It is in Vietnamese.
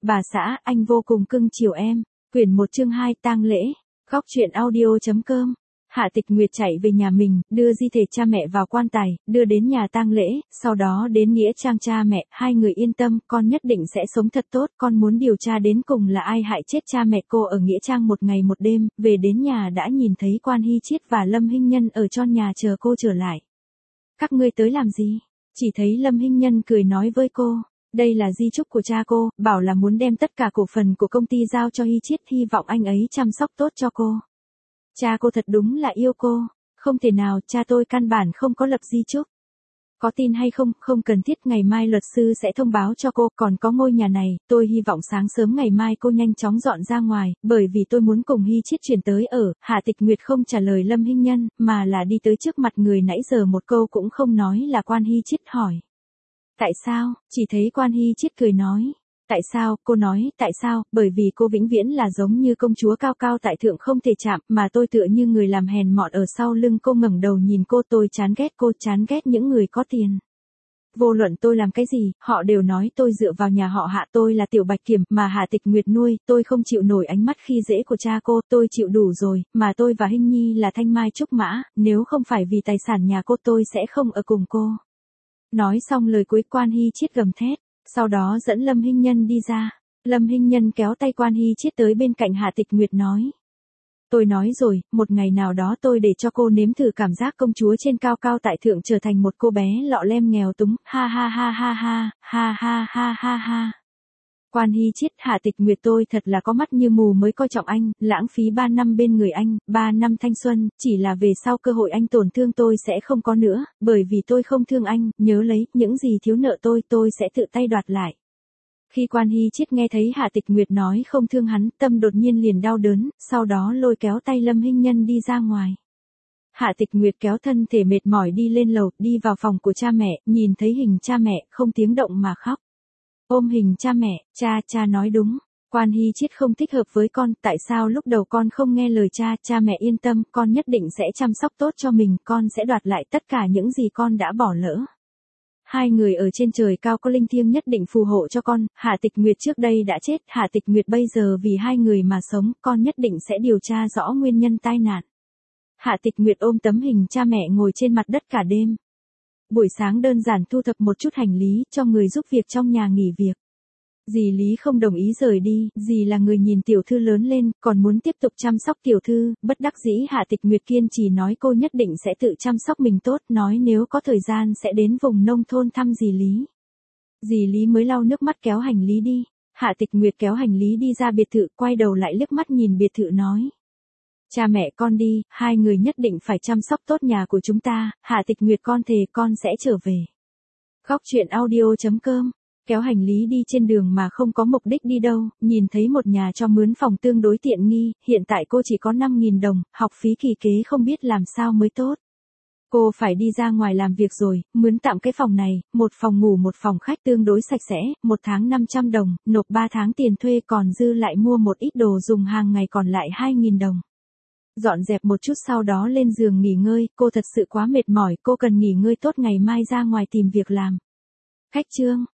bà xã, anh vô cùng cưng chiều em. Quyển 1 chương 2 tang lễ. Góc truyện audio.com. Hạ Tịch Nguyệt chạy về nhà mình, đưa di thể cha mẹ vào quan tài, đưa đến nhà tang lễ, sau đó đến nghĩa trang cha mẹ, hai người yên tâm, con nhất định sẽ sống thật tốt, con muốn điều tra đến cùng là ai hại chết cha mẹ cô ở nghĩa trang một ngày một đêm, về đến nhà đã nhìn thấy Quan Hy Chiết và Lâm Hinh Nhân ở trong nhà chờ cô trở lại. Các ngươi tới làm gì? Chỉ thấy Lâm Hinh Nhân cười nói với cô. Đây là di chúc của cha cô, bảo là muốn đem tất cả cổ phần của công ty giao cho Hy Chiết, hy vọng anh ấy chăm sóc tốt cho cô. Cha cô thật đúng là yêu cô. Không thể nào, cha tôi căn bản không có lập di chúc. Có tin hay không, không cần thiết, ngày mai luật sư sẽ thông báo cho cô, còn có ngôi nhà này, tôi hy vọng sáng sớm ngày mai cô nhanh chóng dọn ra ngoài, bởi vì tôi muốn cùng Hy Chiết chuyển tới ở. Hạ Tịch Nguyệt không trả lời Lâm Hinh Nhân, mà là đi tới trước mặt người nãy giờ một câu cũng không nói là Quan Hy Chiết hỏi. Tại sao? Chỉ thấy Quan Hy Chiết cười nói. Tại sao? Cô nói, tại sao? Bởi vì cô vĩnh viễn là giống như công chúa cao cao tại thượng không thể chạm, mà tôi tựa như người làm hèn mọn ở sau lưng cô. Ngẩng đầu nhìn cô, tôi chán ghét cô, chán ghét những người có tiền. Vô luận tôi làm cái gì, họ đều nói tôi dựa vào nhà họ Hạ, tôi là tiểu bạch kiểm mà Hạ Tịch Nguyệt nuôi, tôi không chịu nổi ánh mắt khi dễ của cha cô, tôi chịu đủ rồi, mà tôi và Hinh Nhi là thanh mai trúc mã, nếu không phải vì tài sản nhà cô tôi sẽ không ở cùng cô. Nói xong lời cuối, Quan Hy Chiết gầm thét, sau đó dẫn Lâm Hinh Nhân đi ra. Lâm Hinh Nhân kéo tay Quan Hy Chiết tới bên cạnh Hạ Tịch Nguyệt nói. Tôi nói rồi, một ngày nào đó tôi để cho cô nếm thử cảm giác công chúa trên cao cao tại thượng trở thành một cô bé lọ lem nghèo túng, ha ha ha ha ha, ha ha ha ha ha. Quan Hy Chiết, Hạ Tịch Nguyệt, tôi thật là có mắt như mù mới coi trọng anh, lãng phí 3 năm bên người anh, 3 năm thanh xuân, chỉ là về sau cơ hội anh tổn thương tôi sẽ không có nữa, bởi vì tôi không thương anh, nhớ lấy, những gì thiếu nợ tôi sẽ tự tay đoạt lại. Khi Quan Hy Chiết nghe thấy Hạ Tịch Nguyệt nói không thương hắn, tâm đột nhiên liền đau đớn, sau đó lôi kéo tay Lâm Hinh Nhân đi ra ngoài. Hạ Tịch Nguyệt kéo thân thể mệt mỏi đi lên lầu, đi vào phòng của cha mẹ, nhìn thấy hình cha mẹ, không tiếng động mà khóc. Ôm hình cha mẹ, cha nói đúng, Quan Hy Chiết không thích hợp với con, tại sao lúc đầu con không nghe lời cha mẹ yên tâm, con nhất định sẽ chăm sóc tốt cho mình, con sẽ đoạt lại tất cả những gì con đã bỏ lỡ. Hai người ở trên trời cao có linh thiêng nhất định phù hộ cho con, Hạ Tịch Nguyệt trước đây đã chết, Hạ Tịch Nguyệt bây giờ vì hai người mà sống, con nhất định sẽ điều tra rõ nguyên nhân tai nạn. Hạ Tịch Nguyệt ôm tấm hình cha mẹ ngồi trên mặt đất cả đêm. Buổi sáng đơn giản thu thập một chút hành lý cho người giúp việc trong nhà nghỉ việc. Dì Lý không đồng ý rời đi, dì là người nhìn tiểu thư lớn lên, còn muốn tiếp tục chăm sóc tiểu thư, bất đắc dĩ Hạ Tịch Nguyệt kiên trì nói cô nhất định sẽ tự chăm sóc mình tốt, nói nếu có thời gian sẽ đến vùng nông thôn thăm dì Lý. Dì Lý mới lau nước mắt kéo hành lý đi, Hạ Tịch Nguyệt kéo hành lý đi ra biệt thự, quay đầu lại liếc mắt nhìn biệt thự nói. Cha mẹ con đi, hai người nhất định phải chăm sóc tốt nhà của chúng ta, Hạ Tịch Nguyệt con thề con sẽ trở về. Góc truyện audio.com. Kéo hành lý đi trên đường mà không có mục đích đi đâu, nhìn thấy một nhà cho mướn phòng tương đối tiện nghi, hiện tại cô chỉ có 5.000 đồng, học phí kỳ kế không biết làm sao mới tốt. Cô phải đi ra ngoài làm việc rồi, mướn tạm cái phòng này, một phòng ngủ một phòng khách tương đối sạch sẽ, một tháng 500 đồng, nộp 3 tháng tiền thuê còn dư lại mua một ít đồ dùng hàng ngày còn lại 2.000 đồng. Dọn dẹp một chút sau đó lên giường nghỉ ngơi, cô thật sự quá mệt mỏi, cô cần nghỉ ngơi tốt ngày mai ra ngoài tìm việc làm. Khách chương.